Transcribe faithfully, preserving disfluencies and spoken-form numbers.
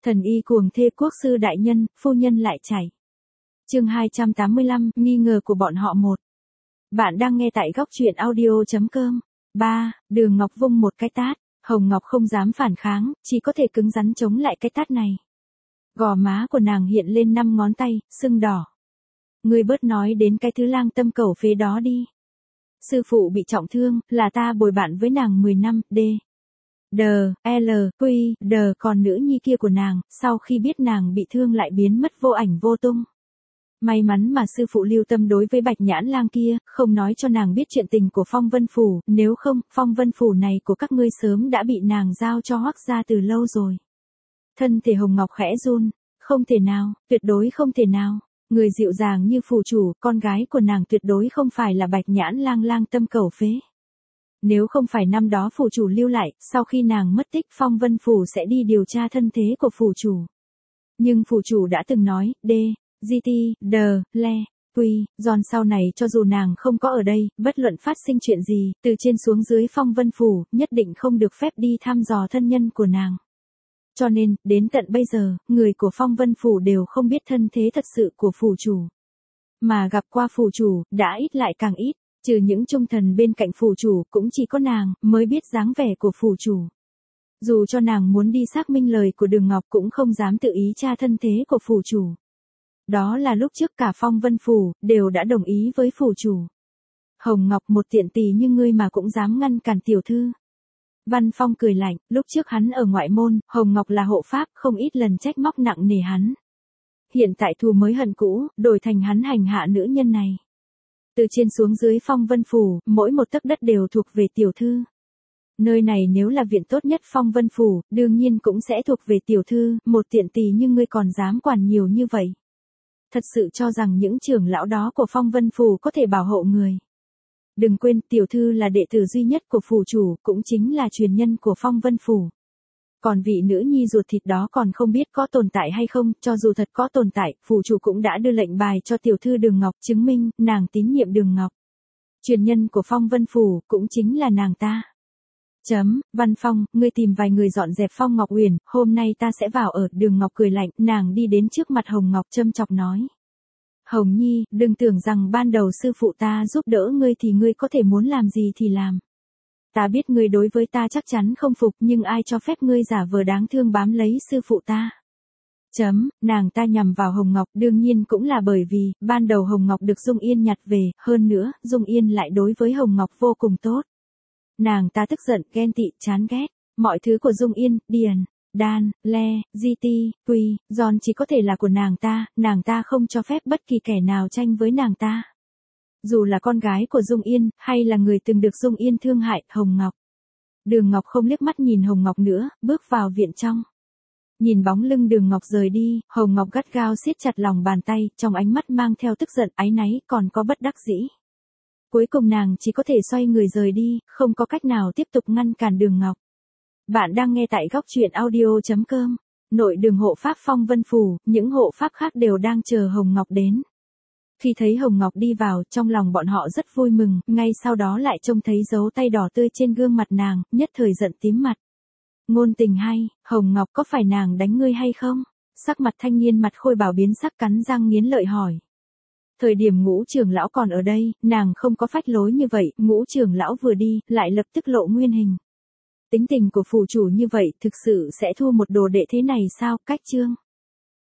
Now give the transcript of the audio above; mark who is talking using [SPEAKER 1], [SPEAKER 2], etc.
[SPEAKER 1] Thần y cuồng thê quốc sư đại nhân, phu nhân lại chảy. Chương hai trăm tám mươi lăm, nghi ngờ của bọn họ một. Bạn đang nghe tại góc truyện audio chấm com. ba. Đường Ngọc vung một cái tát, Hồng Ngọc không dám phản kháng, chỉ có thể cứng rắn chống lại cái tát này. Gò má của nàng hiện lên năm ngón tay, sưng đỏ. Ngươi bớt nói đến cái thứ lang tâm cẩu phế đó đi. Sư phụ bị trọng thương, là ta bồi bạn với nàng mười năm, D. D, L, Q, D, còn nữ nhi kia của nàng, sau khi biết nàng bị thương lại biến mất vô ảnh vô tung. May mắn mà sư phụ lưu tâm đối với bạch nhãn lang kia, không nói cho nàng biết chuyện tình của Phong Vân Phủ, nếu không, Phong Vân Phủ này của các ngươi sớm đã bị nàng giao cho Hoắc gia từ lâu rồi. Thân thể Hồng Ngọc khẽ run, không thể nào, tuyệt đối không thể nào. Người dịu dàng như phủ chủ, con gái của nàng tuyệt đối không phải là bạch nhãn lang lang tâm cẩu phế. Nếu không phải năm đó phủ chủ lưu lại, sau khi nàng mất tích Phong Vân Phủ sẽ đi điều tra thân thế của phủ chủ. Nhưng phủ chủ đã từng nói, D, G T, D, Le, Quy, giòn sau này cho dù nàng không có ở đây, bất luận phát sinh chuyện gì, từ trên xuống dưới Phong Vân Phủ, nhất định không được phép đi thăm dò thân nhân của nàng. Cho nên, đến tận bây giờ, người của Phong Vân Phủ đều không biết thân thế thật sự của phủ chủ. Mà gặp qua phủ chủ, đã ít lại càng ít, trừ những trung thần bên cạnh phủ chủ cũng chỉ có nàng mới biết dáng vẻ của phủ chủ. Dù cho nàng muốn đi xác minh lời của Đường Ngọc cũng không dám tự ý tra thân thế của phủ chủ. Đó là lúc trước cả Phong Vân Phủ đều đã đồng ý với phủ chủ. Hồng Ngọc một tiện tỳ như ngươi mà cũng dám ngăn cản tiểu thư. Văn Phong cười lạnh, lúc trước hắn ở ngoại môn, Hồng Ngọc là hộ pháp, không ít lần trách móc nặng nề hắn. Hiện tại thù mới hận cũ, đổi thành hắn hành hạ nữ nhân này. Từ trên xuống dưới Phong Vân Phủ, mỗi một tấc đất đều thuộc về tiểu thư. Nơi này nếu là viện tốt nhất Phong Vân Phủ, đương nhiên cũng sẽ thuộc về tiểu thư, một tiện tỳ nhưng ngươi còn dám quản nhiều như vậy. Thật sự cho rằng những trưởng lão đó của Phong Vân Phủ có thể bảo hộ người. Đừng quên tiểu thư là đệ tử duy nhất của phủ chủ, cũng chính là truyền nhân của Phong Vân Phủ. Còn vị nữ nhi ruột thịt đó còn không biết có tồn tại hay không, cho dù thật có tồn tại, phủ chủ cũng đã đưa lệnh bài cho tiểu thư Đường Ngọc chứng minh, nàng tín nhiệm Đường Ngọc. Truyền nhân của Phong Vân Phủ, cũng chính là nàng ta. Chấm, Văn Phong, ngươi tìm vài người dọn dẹp Phong Ngọc Uyển, hôm nay ta sẽ vào ở. Đường Ngọc cười lạnh, nàng đi đến trước mặt Hồng Ngọc châm chọc nói. Hồng Nhi, đừng tưởng rằng ban đầu sư phụ ta giúp đỡ ngươi thì ngươi có thể muốn làm gì thì làm. Ta biết ngươi đối với ta chắc chắn không phục, nhưng ai cho phép ngươi giả vờ đáng thương bám lấy sư phụ ta. Chấm, nàng ta nhằm vào Hồng Ngọc, đương nhiên cũng là bởi vì, ban đầu Hồng Ngọc được Dung Yên nhặt về, hơn nữa, Dung Yên lại đối với Hồng Ngọc vô cùng tốt. Nàng ta tức giận, ghen tị, chán ghét, mọi thứ của Dung Yên, Điền, Đan, Le, Di Ti, Quy, Giòn chỉ có thể là của nàng ta, nàng ta không cho phép bất kỳ kẻ nào tranh với nàng ta. Dù là con gái của Dung Yên, hay là người từng được Dung Yên thương hại, Hồng Ngọc. Đường Ngọc không liếc mắt nhìn Hồng Ngọc nữa, bước vào viện trong. Nhìn bóng lưng Đường Ngọc rời đi, Hồng Ngọc gắt gao siết chặt lòng bàn tay, trong ánh mắt mang theo tức giận, áy náy, còn có bất đắc dĩ. Cuối cùng nàng chỉ có thể xoay người rời đi, không có cách nào tiếp tục ngăn cản Đường Ngọc. Bạn đang nghe tại góc truyện audio chấm com. Nội đường hộ pháp Phong Vân Phủ, những hộ pháp khác đều đang chờ Hồng Ngọc đến. Khi thấy Hồng Ngọc đi vào, trong lòng bọn họ rất vui mừng, ngay sau đó lại trông thấy dấu tay đỏ tươi trên gương mặt nàng, nhất thời giận tím mặt. Ngôn tình hay, Hồng Ngọc có phải nàng đánh ngươi hay không? Sắc mặt thanh niên mặt khôi bảo biến sắc cắn răng nghiến lợi hỏi. Thời điểm Ngũ trưởng lão còn ở đây, nàng không có phách lối như vậy, Ngũ trưởng lão vừa đi, lại lập tức lộ nguyên hình. Tính tình của phủ chủ như vậy thực sự sẽ thu một đồ đệ thế này sao? Cách chương.